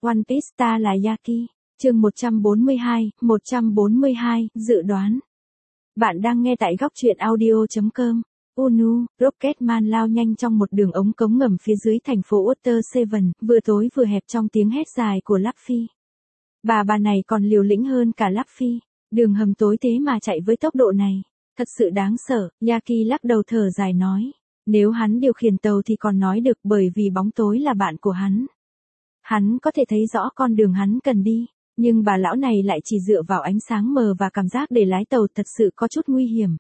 One Piece ta là Yaki. Chương 142, dự đoán. Bạn đang nghe tại góc truyện audio.com. Unu, Rocketman lao nhanh trong một đường ống cống ngầm phía dưới thành phố Water Seven, vừa tối vừa hẹp trong tiếng hét dài của Luffy. Bà này còn liều lĩnh hơn cả Luffy. Đường hầm tối thế mà chạy với tốc độ này. Thật sự đáng sợ, Yaki lắc đầu thở dài nói. Nếu hắn điều khiển tàu thì còn nói được, bởi vì bóng tối là bạn của hắn. Hắn có thể thấy rõ con đường hắn cần đi, nhưng bà lão này lại chỉ dựa vào ánh sáng mờ và cảm giác để lái tàu, thật sự có chút nguy hiểm.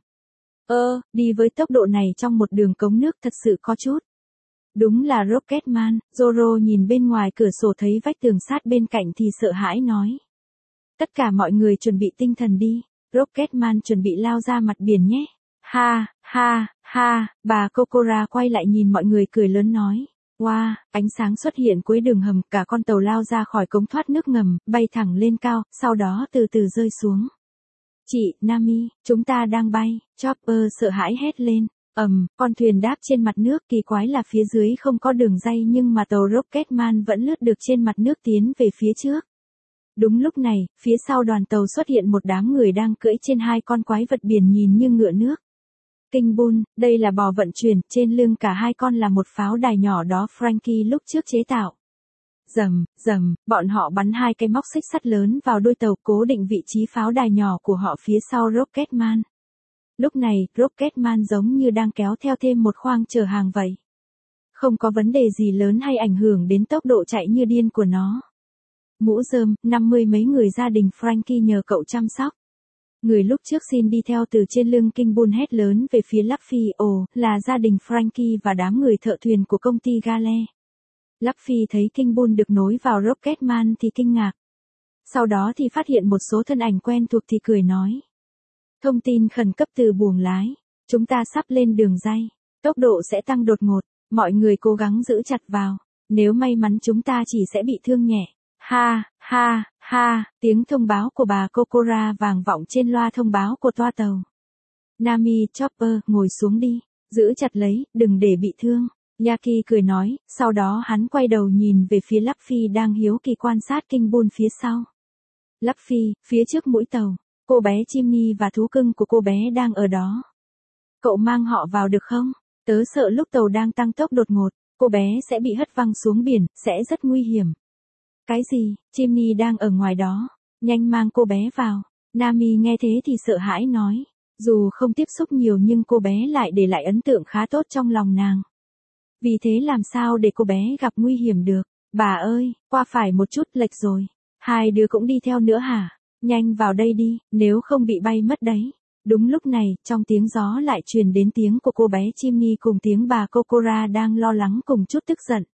Đi với tốc độ này trong một đường cống nước thật sự có chút. Đúng là Rocketman. Zoro nhìn bên ngoài cửa sổ thấy vách tường sát bên cạnh thì sợ hãi nói. Tất cả mọi người chuẩn bị tinh thần đi, Rocketman chuẩn bị lao ra mặt biển nhé. Ha, ha, ha, bà Kokora quay lại nhìn mọi người cười lớn nói. Wow, ánh sáng xuất hiện cuối đường hầm, cả con tàu lao ra khỏi cống thoát nước ngầm, bay thẳng lên cao, sau đó từ từ rơi xuống. Chị, Nami, chúng ta đang bay, Chopper sợ hãi hét lên. Con thuyền đáp trên mặt nước, kỳ quái là phía dưới không có đường ray nhưng mà tàu Rocketman vẫn lướt được trên mặt nước tiến về phía trước. Đúng lúc này, phía sau đoàn tàu xuất hiện một đám người đang cưỡi trên hai con quái vật biển nhìn như ngựa nước. King Bull, đây là bò vận chuyển, trên lưng cả hai con là một pháo đài nhỏ đó Franky lúc trước chế tạo. Rầm, rầm, bọn họ bắn hai cây móc xích sắt lớn vào đuôi tàu, cố định vị trí pháo đài nhỏ của họ phía sau Rocketman. Lúc này, Rocketman giống như đang kéo theo thêm một khoang chở hàng vậy. Không có vấn đề gì lớn hay ảnh hưởng đến tốc độ chạy như điên của nó. Mũ rơm, 50 mấy người gia đình Franky nhờ cậu chăm sóc. Người lúc trước xin đi theo từ trên lưng King Bull hét lớn về phía Luffy, là gia đình Franky và đám người thợ thuyền của công ty Gale. Luffy thấy King Bull được nối vào Rocketman thì kinh ngạc. Sau đó thì phát hiện một số thân ảnh quen thuộc thì cười nói. Thông tin khẩn cấp từ buồng lái. Chúng ta sắp lên đường ray. Tốc độ sẽ tăng đột ngột. Mọi người cố gắng giữ chặt vào. Nếu may mắn chúng ta chỉ sẽ bị thương nhẹ. Ha, ha, ha, tiếng thông báo của bà Kokora vang vọng trên loa thông báo của toa tàu. Nami, Chopper, ngồi xuống đi. Giữ chặt lấy, đừng để bị thương. Yaki cười nói, sau đó hắn quay đầu nhìn về phía Luffy đang hiếu kỳ quan sát King Bull phía sau. Luffy, phía trước mũi tàu, cô bé Chimney và thú cưng của cô bé đang ở đó. Cậu mang họ vào được không? Tớ sợ lúc tàu đang tăng tốc đột ngột, cô bé sẽ bị hất văng xuống biển, sẽ rất nguy hiểm. Cái gì, Chimney đang ở ngoài đó, nhanh mang cô bé vào. Nami nghe thế thì sợ hãi nói, dù không tiếp xúc nhiều nhưng cô bé lại để lại ấn tượng khá tốt trong lòng nàng. Vì thế làm sao để cô bé gặp nguy hiểm được, bà ơi, qua phải một chút lệch rồi. Hai đứa cũng đi theo nữa hả? Nhanh vào đây đi, nếu không bị bay mất đấy. Đúng lúc này, trong tiếng gió lại truyền đến tiếng của cô bé Chimney cùng tiếng bà Kokora đang lo lắng cùng chút tức giận.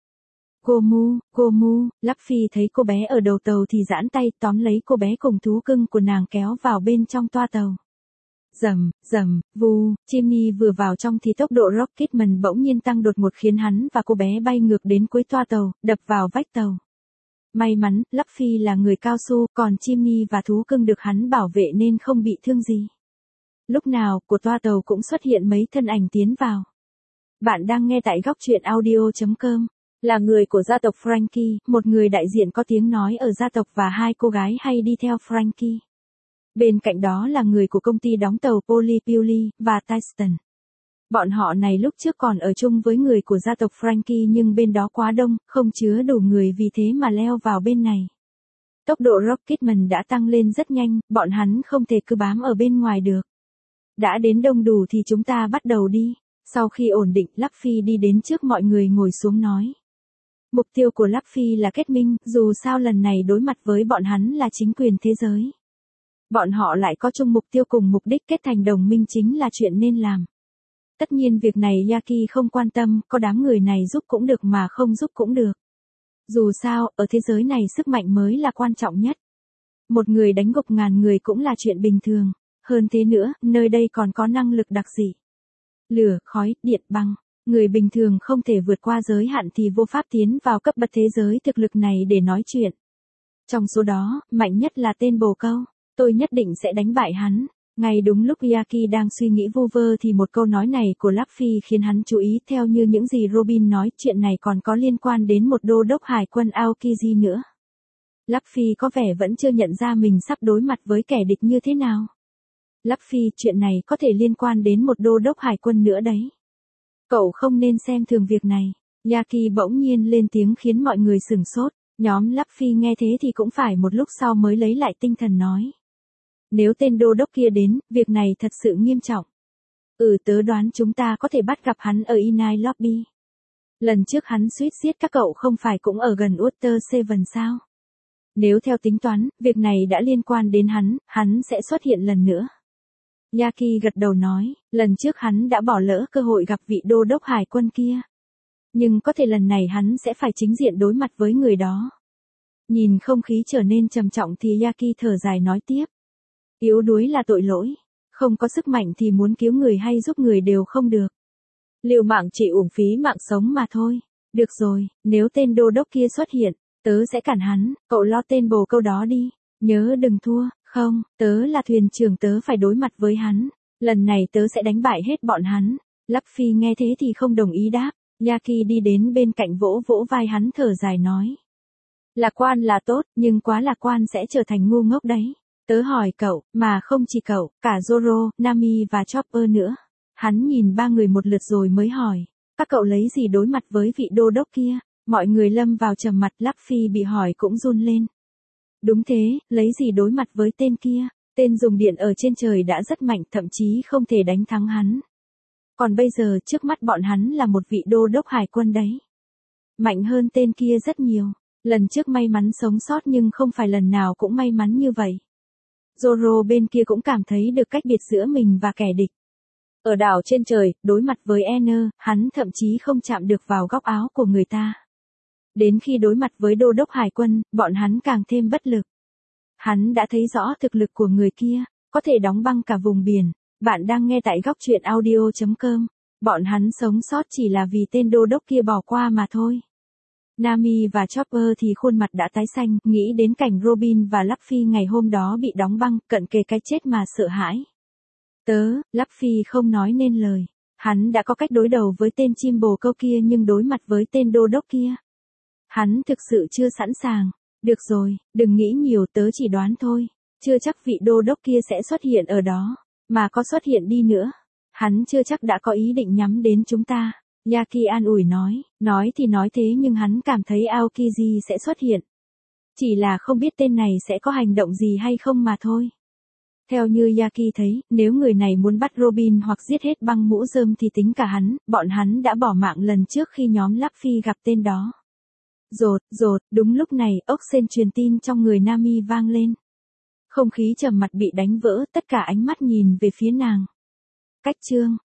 Gomu, Gomu, Luffy thấy cô bé ở đầu tàu thì giãn tay tóm lấy cô bé cùng thú cưng của nàng kéo vào bên trong toa tàu. Rầm, rầm, vù, Chimney vừa vào trong thì tốc độ Rocketman bỗng nhiên tăng đột ngột khiến hắn và cô bé bay ngược đến cuối toa tàu, đập vào vách tàu. May mắn, Luffy là người cao su, còn Chimney và thú cưng được hắn bảo vệ nên không bị thương gì. Lúc nào, của toa tàu cũng xuất hiện mấy thân ảnh tiến vào. Bạn đang nghe tại góc truyện audio.com. Là người của gia tộc Franky, một người đại diện có tiếng nói ở gia tộc và hai cô gái hay đi theo Franky. Bên cạnh đó là người của công ty đóng tàu Polypuli và Tyson. Bọn họ này lúc trước còn ở chung với người của gia tộc Franky nhưng bên đó quá đông, không chứa đủ người vì thế mà leo vào bên này. Tốc độ Rocketman đã tăng lên rất nhanh, bọn hắn không thể cứ bám ở bên ngoài được. Đã đến đông đủ thì chúng ta bắt đầu đi. Sau khi ổn định, Luffy đi đến trước mọi người ngồi xuống nói. Mục tiêu của Luffy là kết minh, dù sao lần này đối mặt với bọn hắn là chính quyền thế giới. Bọn họ lại có chung mục tiêu cùng mục đích kết thành đồng minh chính là chuyện nên làm. Tất nhiên việc này Yaki không quan tâm, có đám người này giúp cũng được mà không giúp cũng được. Dù sao, ở thế giới này sức mạnh mới là quan trọng nhất. Một người đánh gục ngàn người cũng là chuyện bình thường. Hơn thế nữa, nơi đây còn có năng lực đặc dị. Lửa, khói, điện, băng. Người bình thường không thể vượt qua giới hạn thì vô pháp tiến vào cấp bậc thế giới thực lực này để nói chuyện. Trong số đó, mạnh nhất là tên bồ câu. Tôi nhất định sẽ đánh bại hắn. Ngay đúng lúc Yaki đang suy nghĩ vu vơ thì một câu nói này của Luffy khiến hắn chú ý. Theo như những gì Robin nói, chuyện này còn có liên quan đến một đô đốc hải quân Aokiji nữa. Luffy có vẻ vẫn chưa nhận ra mình sắp đối mặt với kẻ địch như thế nào. Luffy, chuyện này có thể liên quan đến một đô đốc hải quân nữa đấy. Cậu không nên xem thường việc này. Yaki bỗng nhiên lên tiếng khiến mọi người sửng sốt. Nhóm Luffy nghe thế thì cũng phải một lúc sau mới lấy lại tinh thần nói. Nếu tên đô đốc kia đến, việc này thật sự nghiêm trọng. Tớ đoán chúng ta có thể bắt gặp hắn ở Inai Lobby. Lần trước hắn suýt giết các cậu không phải cũng ở gần Water Seven sao? Nếu theo tính toán, việc này đã liên quan đến hắn sẽ xuất hiện lần nữa. Yaki gật đầu nói, lần trước hắn đã bỏ lỡ cơ hội gặp vị đô đốc hải quân kia. Nhưng có thể lần này hắn sẽ phải chính diện đối mặt với người đó. Nhìn không khí trở nên trầm trọng thì Yaki thở dài nói tiếp. Yếu đuối là tội lỗi. Không có sức mạnh thì muốn cứu người hay giúp người đều không được. Liều mạng chỉ uổng phí mạng sống mà thôi. Được rồi, nếu tên đô đốc kia xuất hiện, tớ sẽ cản hắn, cậu lo tên bồ câu đó đi. Nhớ đừng thua, không, tớ là thuyền trưởng, tớ phải đối mặt với hắn. Lần này tớ sẽ đánh bại hết bọn hắn. Luffy nghe thế thì không đồng ý đáp. Yaki đi đến bên cạnh vỗ vỗ vai hắn thở dài nói. Lạc quan là tốt, nhưng quá lạc quan sẽ trở thành ngu ngốc đấy. Tớ hỏi cậu, mà không chỉ cậu, cả Zoro, Nami và Chopper nữa. Hắn nhìn ba người một lượt rồi mới hỏi. Các cậu lấy gì đối mặt với vị đô đốc kia? Mọi người lâm vào trầm mặt. Luffy bị hỏi cũng run lên. Đúng thế, lấy gì đối mặt với tên kia? Tên dùng điện ở trên trời đã rất mạnh, thậm chí không thể đánh thắng hắn. Còn bây giờ trước mắt bọn hắn là một vị đô đốc hải quân đấy. Mạnh hơn tên kia rất nhiều. Lần trước may mắn sống sót nhưng không phải lần nào cũng may mắn như vậy. Zoro bên kia cũng cảm thấy được cách biệt giữa mình và kẻ địch. Ở đảo trên trời, đối mặt với Enner, hắn thậm chí không chạm được vào góc áo của người ta. Đến khi đối mặt với đô đốc hải quân, bọn hắn càng thêm bất lực. Hắn đã thấy rõ thực lực của người kia, có thể đóng băng cả vùng biển. Bạn đang nghe tại góc truyện audio.com. Bọn hắn sống sót chỉ là vì tên đô đốc kia bỏ qua mà thôi. Nami và Chopper thì khuôn mặt đã tái xanh, nghĩ đến cảnh Robin và Luffy ngày hôm đó bị đóng băng, cận kề cái chết mà sợ hãi. Luffy không nói nên lời. Hắn đã có cách đối đầu với tên chim bồ câu kia nhưng đối mặt với tên đô đốc kia. Hắn thực sự chưa sẵn sàng. Được rồi, đừng nghĩ nhiều, tớ chỉ đoán thôi. Chưa chắc vị đô đốc kia sẽ xuất hiện ở đó. Mà có xuất hiện đi nữa, hắn chưa chắc đã có ý định nhắm đến chúng ta. Yaki an ủi nói thì nói thế nhưng hắn cảm thấy Aokiji sẽ xuất hiện. Chỉ là không biết tên này sẽ có hành động gì hay không mà thôi. Theo như Yaki thấy, nếu người này muốn bắt Robin hoặc giết hết băng mũ rơm thì tính cả bọn hắn đã bỏ mạng lần trước khi nhóm Luffy gặp tên đó. Rột, đúng lúc này, ốc sên truyền tin trong người Nami vang lên. Không khí trầm mặt bị đánh vỡ, tất cả ánh mắt nhìn về phía nàng. Cách chương